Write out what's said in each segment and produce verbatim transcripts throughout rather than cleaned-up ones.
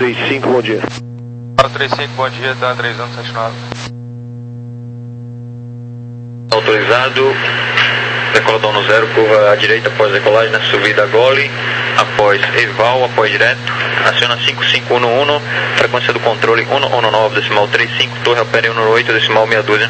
trinta e cinco, bom dia. quatro três cinco, bom dia, tá três um sete nove. Autorizado, decola dono zero, curva à direita após decolagem na subida Gole, após Eval, após direto, aciona cinco cinco um um, frequência do controle um um nove, decimal trinta e cinco, torre opera um oito, decimal meia dúzia.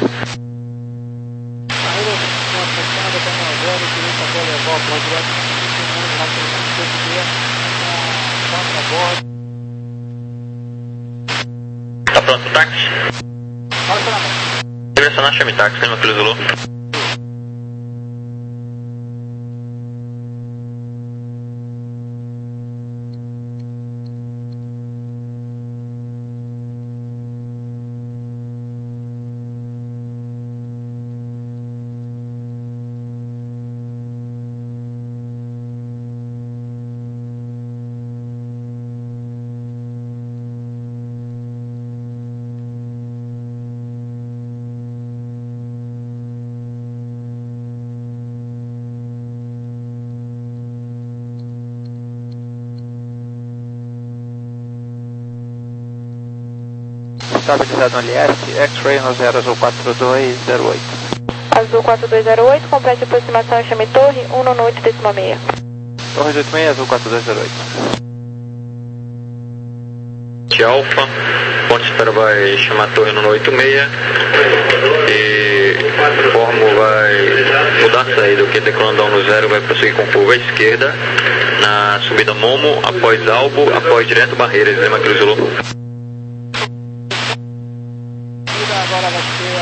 Tá pronto o táxi? Direcionar chame táxi, Lima Kilo Zulu. Estabilizado no L S, X-Ray no zero azul quatro dois zero oito. Azul quatro dois zero oito, complete aproximação e chame torre um nove oito, decimal meia. Torre oito seis, azul quatro dois zero oito. De Alfa, ponto de espera vai chamar a torre no oito seis e Formo vai mudar a saída, o que decolando no zero vai prosseguir com curva à esquerda na subida Momo, após Albo, após direto Barreiras, Lima Kilo Zulu. Agora vai ser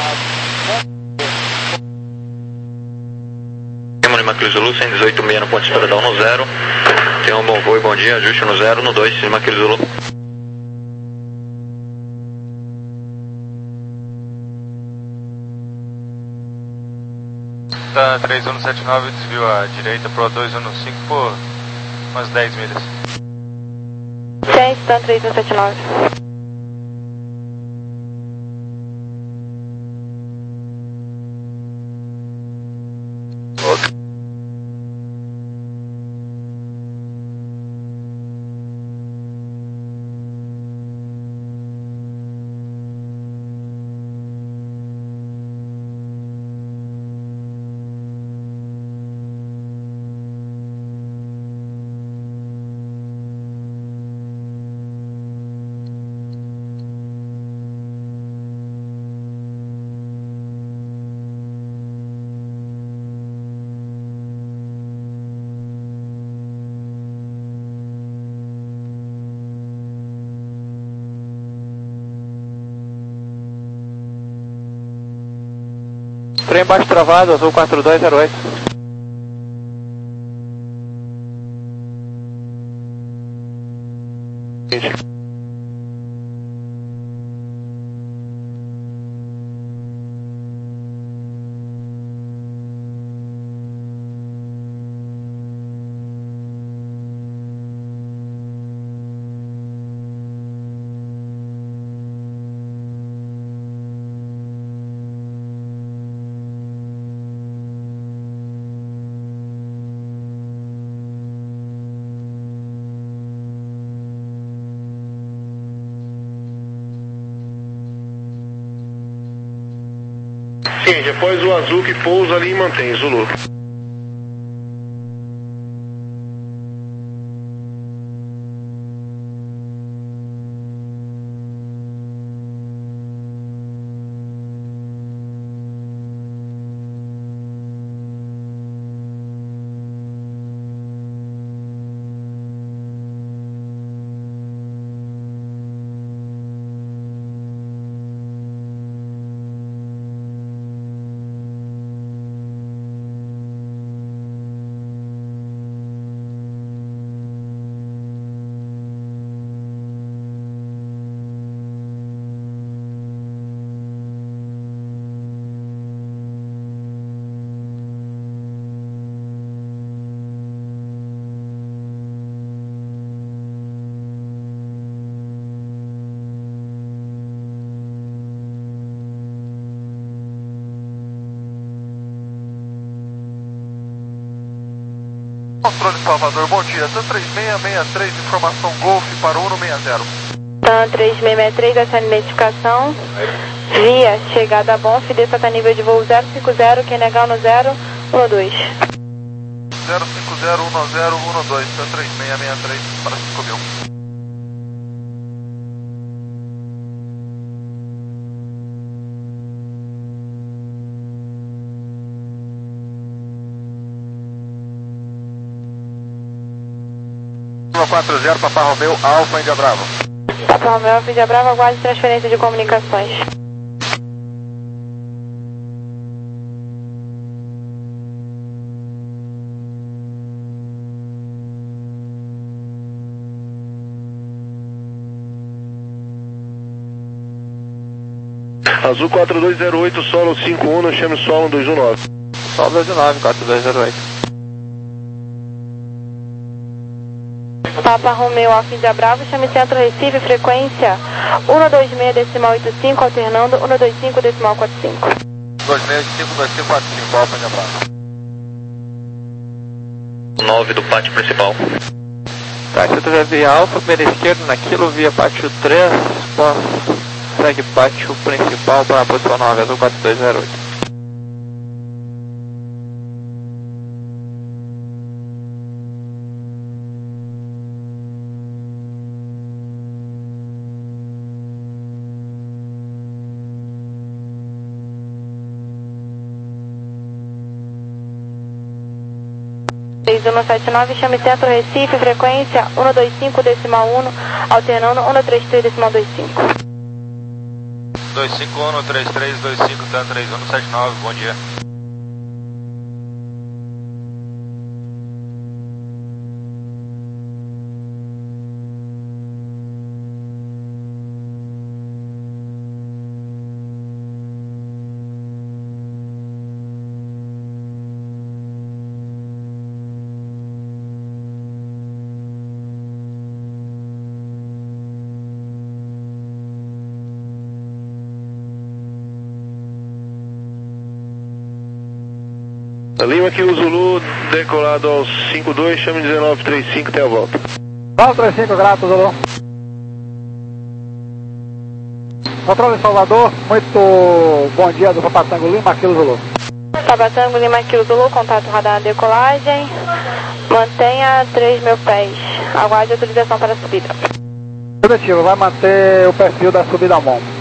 a... Lima Kilo Zulu, cento e dezoito seis no ponto de espera da um zero. Tenha um bom voo e bom dia, ajuste no zero, no dois, Lima Kilo Zulu. Tá três um sete nove, desvio à direita pro dois um cinco por umas dez milhas. seis, tá três um sete nove. Trem baixo travado, azul quatro dois zero oito. Sim, depois o azul que pousa ali e mantém, Zulu. Controle Salvador, bom dia. TAM três seis seis três, informação Golf para um um seis zero. TAM três seis seis três, essa identificação. Via, chegada a Bonf, desça até nível de voo zero cinco zero, quem negar no zero um dois. zero cinco zero um zero um dois, TAM três seis seis três para cinco mil. quatro zero, Papa Romeu, Alfa, Índia Brava. Papa Romeu, Alfa, Índia Brava, aguarde transferência de comunicações. Azul quatro dois zero oito, solo cinco um, chame solo dois um nove. Solo dois um nove, quatro dois zero oito. Papa Romeu, Alfa, Índia Brava, chame Centro Recife, frequência um dois seis decimal oito cinco, alternando um dois cinco decimal quatro cinco. dois seis cinco dois cinco quatro cinco, Alfa, Índia Brava. nove do pátio principal. Tá, se tu tiver via alfa, primeira esquerda, naquilo, via pátio três, posso, segue pátio principal para a posição nove, azul quatro dois zero oito. três um sete nove, chame Centro Recife, frequência um dois cinco decimal um, alternando um três três decimal dois cinco. dois cinco um três três dois cinco, TAM três um sete nove, bom dia. Lima aqui, o Zulu, decolado aos cinco dois, chame dezenove trinta e cinco, até a volta. dezenove trinta e cinco, grato, Zulu. Controle Salvador, muito bom dia do Papatango Lima, aqui Zulu. Papatango Lima, aqui Zulu, contato radar decolagem, mantenha três mil pés, aguarde autorização para a subida. Positivo, vai manter o perfil da subida M O M.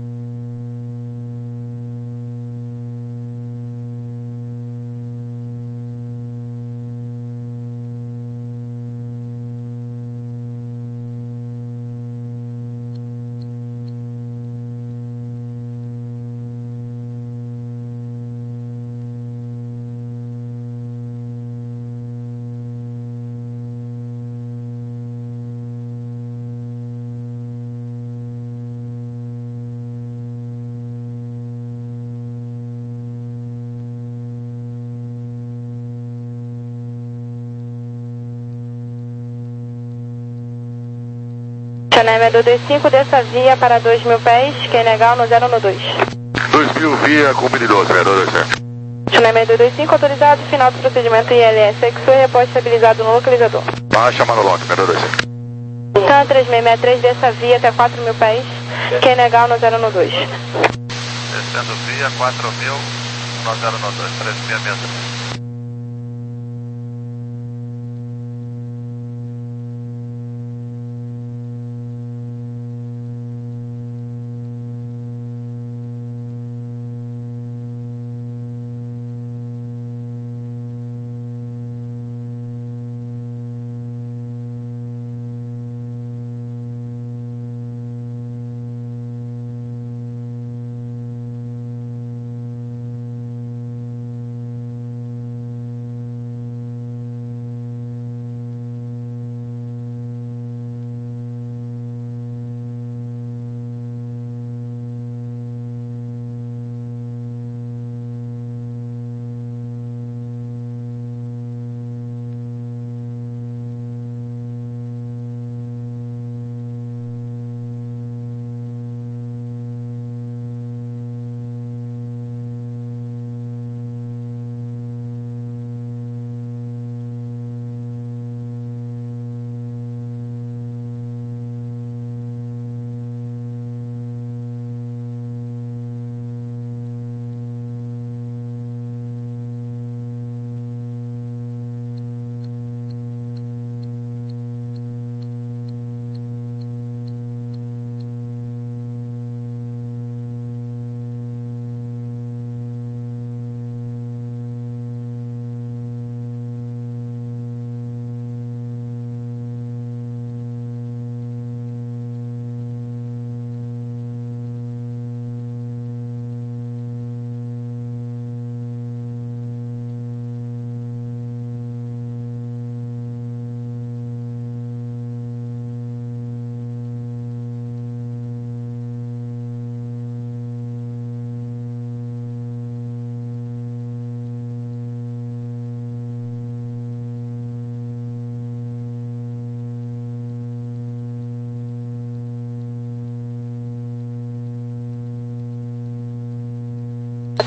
Chanel dois dois cinco, dessa via para dois mil pés, quem negar no zero no dois. dois mil via com mini doze, dois dois sete. Chanel dois dois cinco, autorizado, final do procedimento I L S X U, repórte estabilizado no localizador. Baixa Manoloc, dois dois sete. TAM três seis seis três, dessa via até quatro mil pés, quem negar no zero no dois. Descendo via quatro mil, no zero no dois, três seis seis três.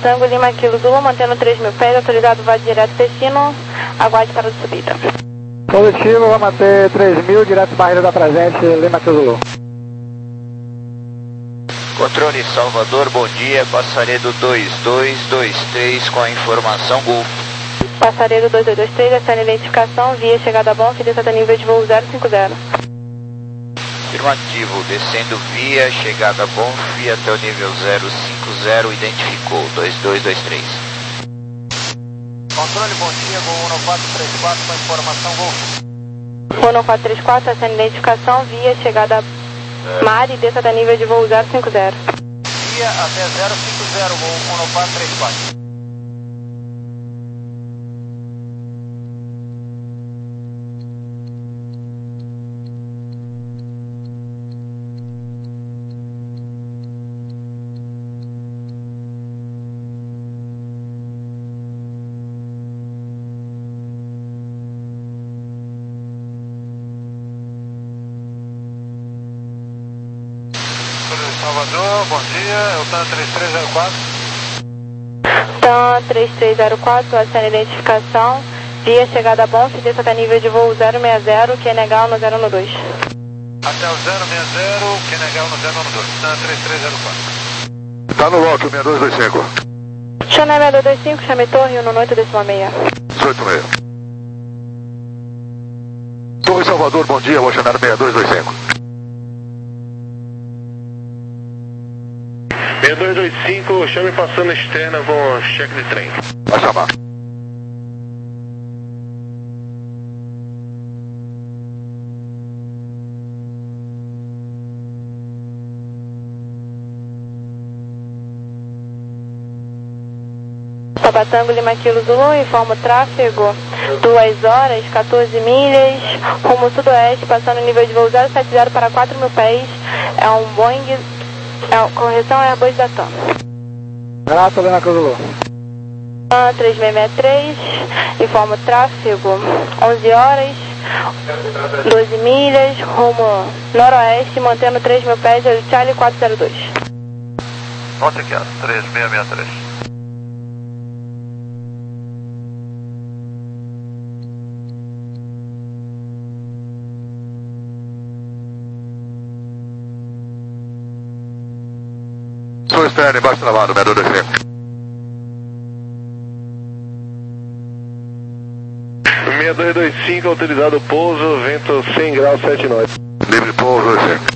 Tango Lima Kilo Zulu, mantendo três mil pés, autorizado voo direto destino, aguarde para a subida. Positivo, vou manter três mil, direto barreira da presente, Lima Kilo Zulu. Controle Salvador, bom dia, Passaredo dois dois dois três com a informação Golfo. Passaredo dois dois dois três, essa é a identificação, via chegada bom, descida a nível de voo zero cinco zero. Afirmativo, descendo via, chegada bom, via até o nível zero cinco zero, identificou, dois dois dois três. Controle, bom dia, voo um quatro três quatro com informação Golfo. voo um quatro três quatro, essa é a identificação, via chegada mar e desça a nível de voo zero cinco zero. Via até zero cinco zero, voo um quatro três quatro. Salvador, bom dia, é o TAN três três zero quatro. TAN três três zero quatro, essa é a identificação, via chegada bom, desça até nível de voo zero seis zero, que é negal no zero um dois. Até o zero seis zero, que é negal no zero um dois, TAN três três zero quatro. Tá no lote, seis dois dois cinco. Channel seis dois dois cinco, chame torre, um oito décimo seis. dezoito meia. Torre Salvador, bom dia, vou chamar seis dois dois cinco. seis dois dois cinco, chame passando externa com cheque de trem. Vai chamar. Papatango Lima Kilo Zulu, informa o tráfego, duas horas, quatorze milhas, rumo sudoeste, passando o nível de voo zero sete zero para quatro mil pés, é um Boeing, é, correção Airbus da TAM. Grato, Lima Kilo Zulu. TAM três seis seis três, informa o tráfego, onze horas, doze milhas, rumo noroeste, mantendo três mil pés, é o Charlie quatro zero dois. Note aqui, três seis seis três. Sou externo, embaixo travado, seis dois dois cinco. seis dois dois cinco, autorizado o pouso, vento cem graus, sete nove. Livre pouso, dois cinco.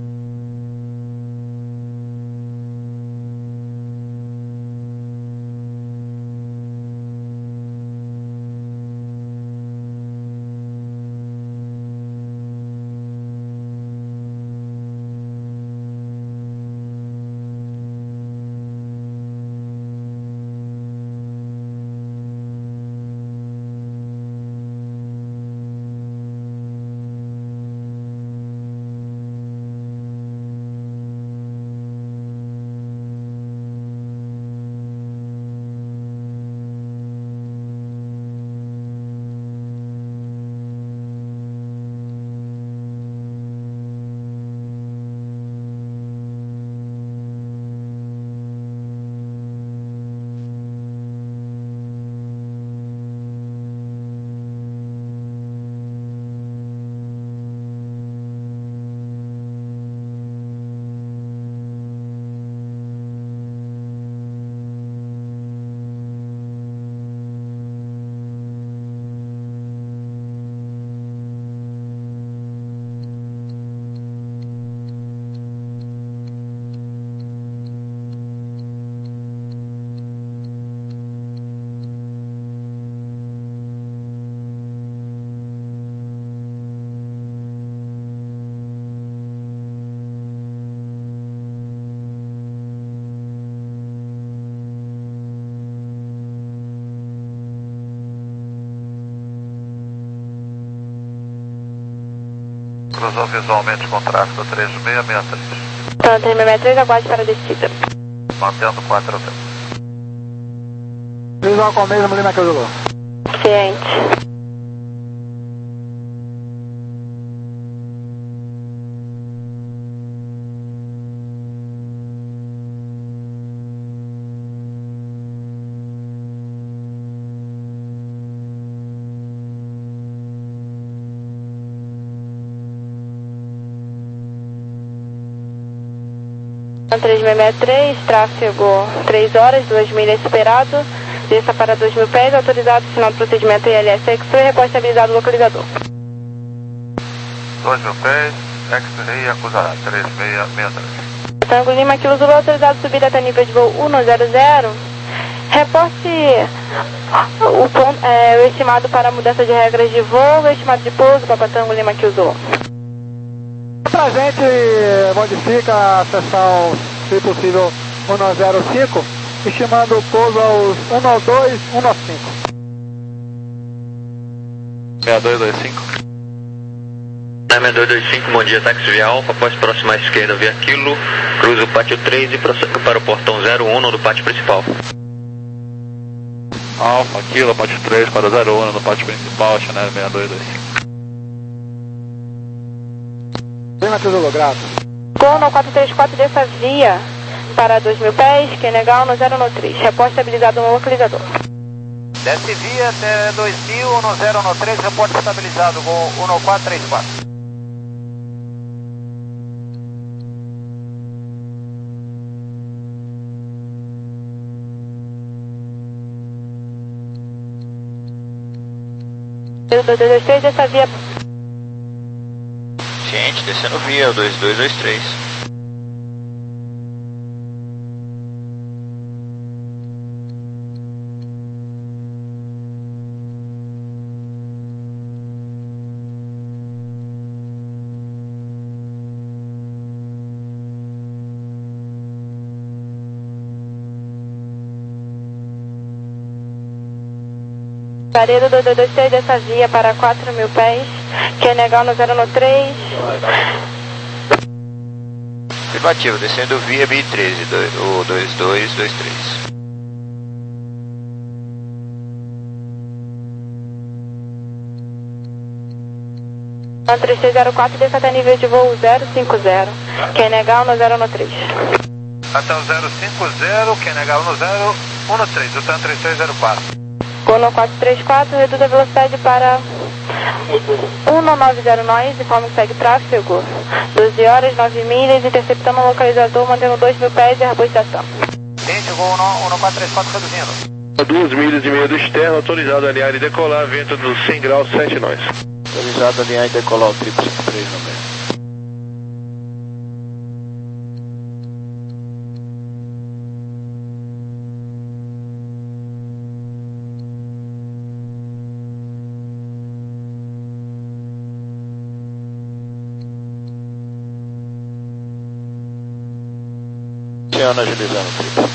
Cruzou visualmente com tráfego três seis seis três. TAN três seis seis três, aguarde para a descida. Mantendo quatro zero. Visual com o mesmo, Lima Kilo Zulu. Ciente. três seis seis três, tráfego três horas, duas milhas superado, desça para dois mil pés, autorizado, final do procedimento I L S X-Ray, repórter estabilizado localizador. dois mil pés, X-Ray acusará, três seis seis três. Tango Lima, Kilo Zulu, autorizado subir até nível de voo cento. Reporte o, ponto, é, o estimado para mudança de regras de voo, o estimado de pouso, Papa Tango Lima, Kilo Zulu. Pra gente, modifica a seção, se possível, cento e cinco, estimando o pouso aos cento e dois, cento e cinco. seis dois dois cinco. seis dois dois cinco, bom dia, táxi via Alfa, após próxima à esquerda via Kilo, cruza o pátio três e prossegue para o portão zero um do pátio principal. Alfa, Kilo, pátio três para o zero um no pátio principal, Chanel seis dois dois cinco. Lima, Kilo Zulu, grato. Gono quatro três quatro dessa via para dois mil pés, Kenegal no zero um três, repórter estabilizado no localizador. Desce via até dois mil, no zero um três, repórter estabilizado com um quatro três quatro. dois dois dois três, dessa via. Gente, descendo via, o dois dois dois três. Laredo dois dois dois três, dessa via para quatro mil pés, Kenegal no zero um três. Afirmativo, descendo via B treze, o dois dois dois três. três três zero quatro, desça até nível de voo zero cinco zero, Kenegal no zero um três. Até o zero cinco zero, Kenegal no zero um três, o TAN três três zero quatro. Gono quatro três quatro, reduz a velocidade para cento e noventa nós, informa que segue tráfego doze horas, nove milhas, interceptando o localizador, mantendo dois mil pés e Airbus estação. Gente, o um quatro três quatro reduzindo. duas milhas e meia do externo, autorizado a alinhar e decolar, vento dos cem graus, sete nós. Autorizado a alinhar e decolar o triplo cinco três no meio. Oceano agilizando o triplo.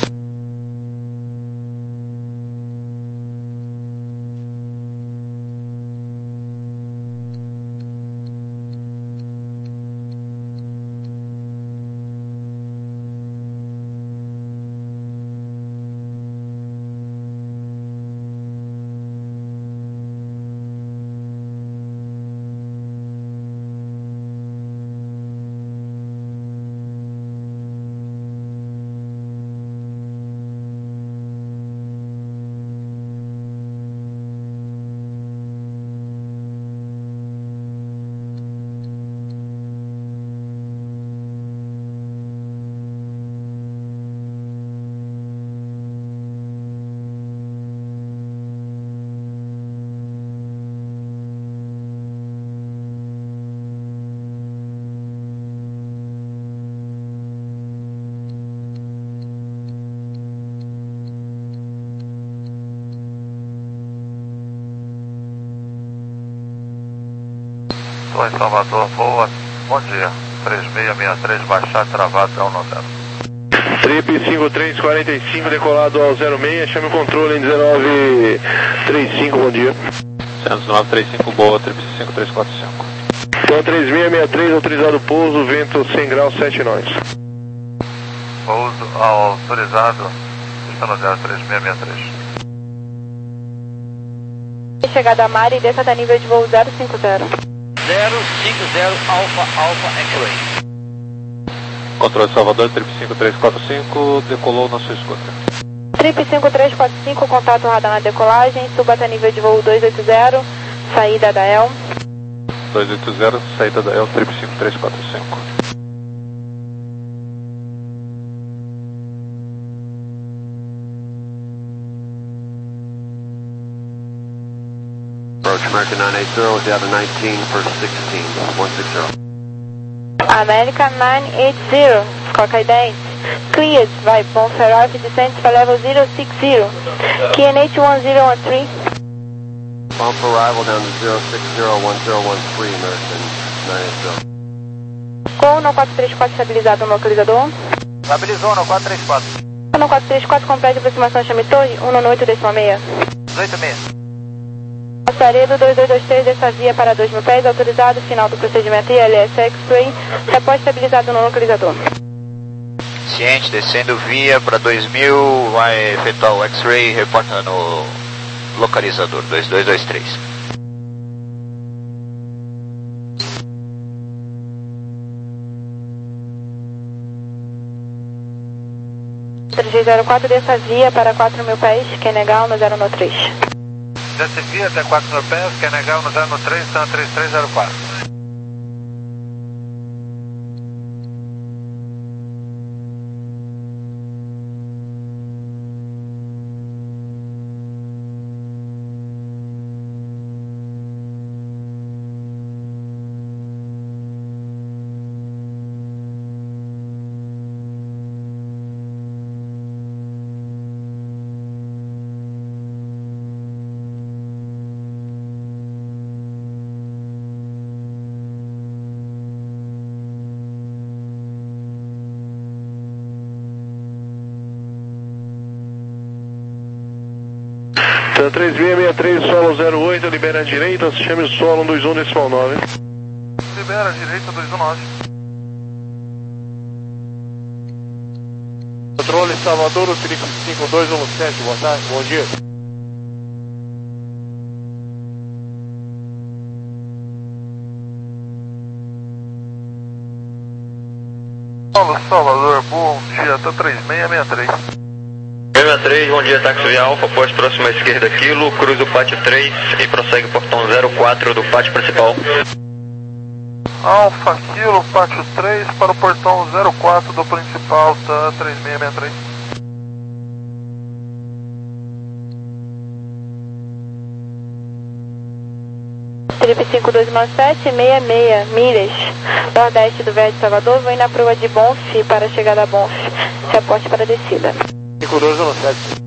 Estou em Salvador, boa, bom dia. três seis seis três, baixar, travado, zero um zero. Trip cinco três quatro cinco, decolado ao zero seis, chame o controle em dezenove trinta e cinco, bom dia. dezenove trinta e cinco, boa, Trip cinco três quatro cinco. Então três seis seis três, autorizado pouso, vento cem graus, sete nós. Pouso autorizado, está no zero três seis seis três. Chegada a Mari e desça até nível de voo zero cinco zero. zero cinco zero, Alfa, Alfa, X-Ray. Controle Salvador, Trip cinco três quatro cinco, decolou na sua escuta. Trip cinco três quatro cinco, contato radar na decolagem, suba até nível de voo dois oito zero, saída da E L. dois oito zero, saída da E L, Trip cinco três quatro cinco. approach American nine eight zero, is out of nineteen for sixteen, one six zero. American nine eight zero, Squawk Ident. Cleared, vai, Bonf arrive, descends para level zero six zero. K N H one zero one three. Bump arrival down to zero six zero one zero one three, American nine eight zero. Com um quatro três quatro estabilizado no localizador. Estabilizou no quatro três quatro. um quatro três quatro, complete aproximação, chame torre, um nove oito décima seis. dezoito seis. Passaredo dois dois dois três, dessa via para dois mil pés, autorizado, final do procedimento I L S X-Ray, repórte estabilizado no localizador. Ciente, descendo via para dois mil, vai efetuar o X-Ray, reporta no localizador dois dois dois três. três zero quatro, dessa via para quatro mil pés, Q N H um zero um três. Desce via até quatro mil pés, Q N H um zero um três, então três três zero quatro. três seis seis três, solo zero oito, libera a direita, chame o solo um dois um decimal nove. Libera a direita dois um nove. Controle Salvador, Felipe cinco dois um sete, boa tarde, bom dia. Paulo Salvador, bom dia, tá três seis seis três. sessenta e três, bom dia, táxi via Alfa, após próxima esquerda quilo, cruza o pátio três e prossegue portão zero quatro do pátio principal. Alfa Kilo, pátio três para o portão zero quatro do principal, tá três seis seis três. Trip cinco dois nove sete, sessenta e seis, milhas, nordeste do Verde Salvador, vem na prova de Bonf para a chegada a Bonf, reporte para a descida. cinco dois um sete.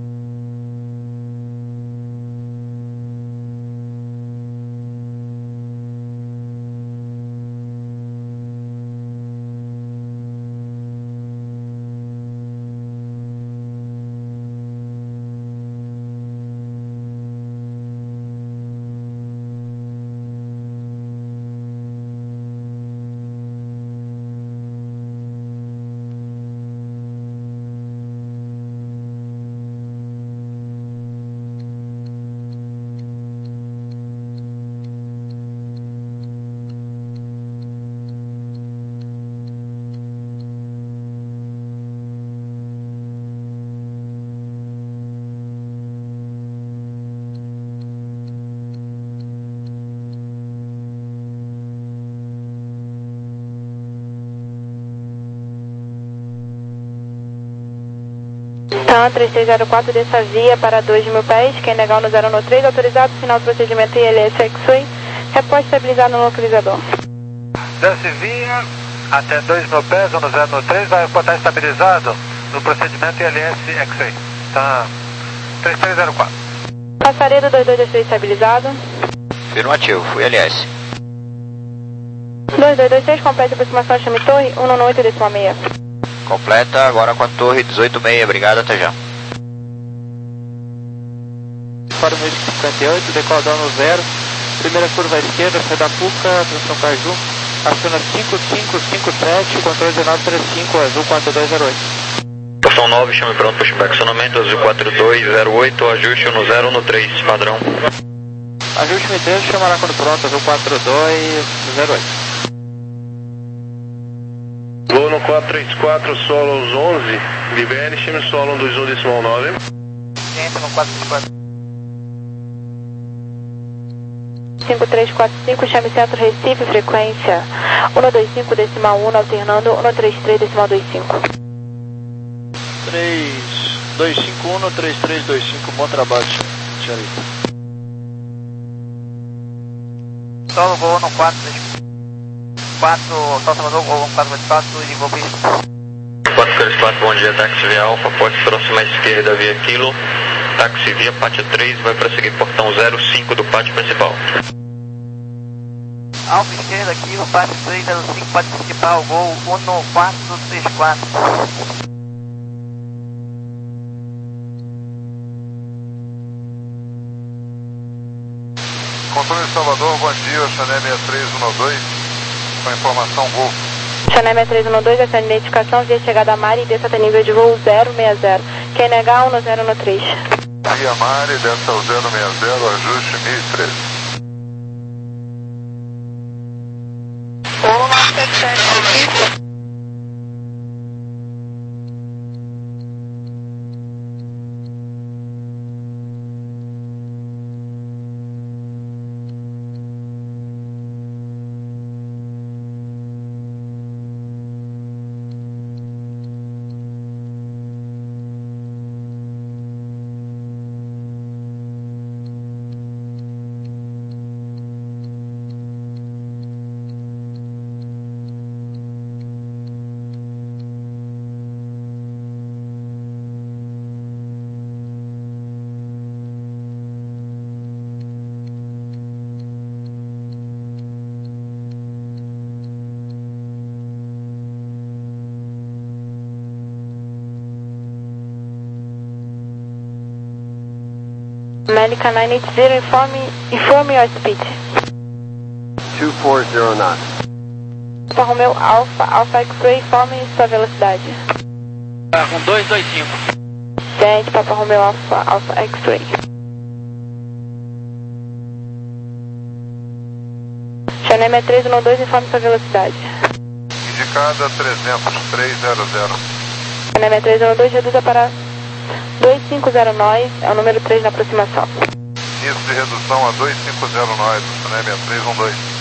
Então, três três zero quatro, dessa via para dois mil pés, Q N H um zero um três, autorizado, final do procedimento I L S X-Ray, reporte estabilizado no localizador. Desce via até dois mil pés, um zero um três, vai reportar estabilizado no procedimento I L S X-Ray. Tá três três zero quatro. Passaredo dois dois dois três estabilizado. Afirmativo, fui L S. dois dois dois três, complete aproximação, chame torre, um nove oito décima seis. Completa, agora com a torre dezoito seis, obrigado, até já. Para o meio cinquenta e oito, decola no zero, primeira curva à esquerda, sai da Puca, atenção Caju, aciona cinco cinco cinco sete, controle dezenove trinta e cinco, azul quatro dois zero oito. Portão nove, chame pronto, pushback, acionamento, azul quatro dois zero oito, ajuste no zero um três, padrão. Ajuste M três, chamará quando pronto, azul quatro dois zero oito. Vou no quatro três quatro, solo aos onze, libere, chame solo um dois um decimal nove. Entra no quatro três quatro. cinco três quatro cinco, chame centro Recife, frequência um dois cinco decimal um, alternando um três três decimal dois cinco. três dois cinco um, três três dois cinco, bom trabalho, senhorita. Solo Gol no quatro quatro, São Salvador, Gol quatro quatro quatro, de Golpe. quatro três quatro, bom dia, táxi via Alfa, porte próximo à esquerda via Kilo, táxi via pátio três, vai prosseguir portão zero cinco do pátio principal. Alfa esquerda aqui, o pátio três zero cinco, pátio principal, Gol um quatro três quatro. Controle de Salvador, bom dia, Chané seis três um dois, com a informação Gol. Chané seis três um dois, essa é a identificação, via chegada a Mari e desça até nível de voo zero seis zero. Quem negar, um zero um três. Via Mari, desce ao zero seis zero, ajuste mil e treze. um nove sete sete, American nine eight zero, inform, inform your speed. two four zero knots. Alfa Romeo Alpha, Alpha X-Ray, informe sua velocidade. Ah, com dois dois cinco. Gente, Papa Romeo Alpha, Alpha X-Ray. Chané seis três um dois, informe sua velocidade. Indicada trezentos, três zero zero. Chané seis três um dois, reduza para dois cinco zero nós, é o número três na aproximação. Início de redução a dois cinco zero nós, Chané seis três um dois.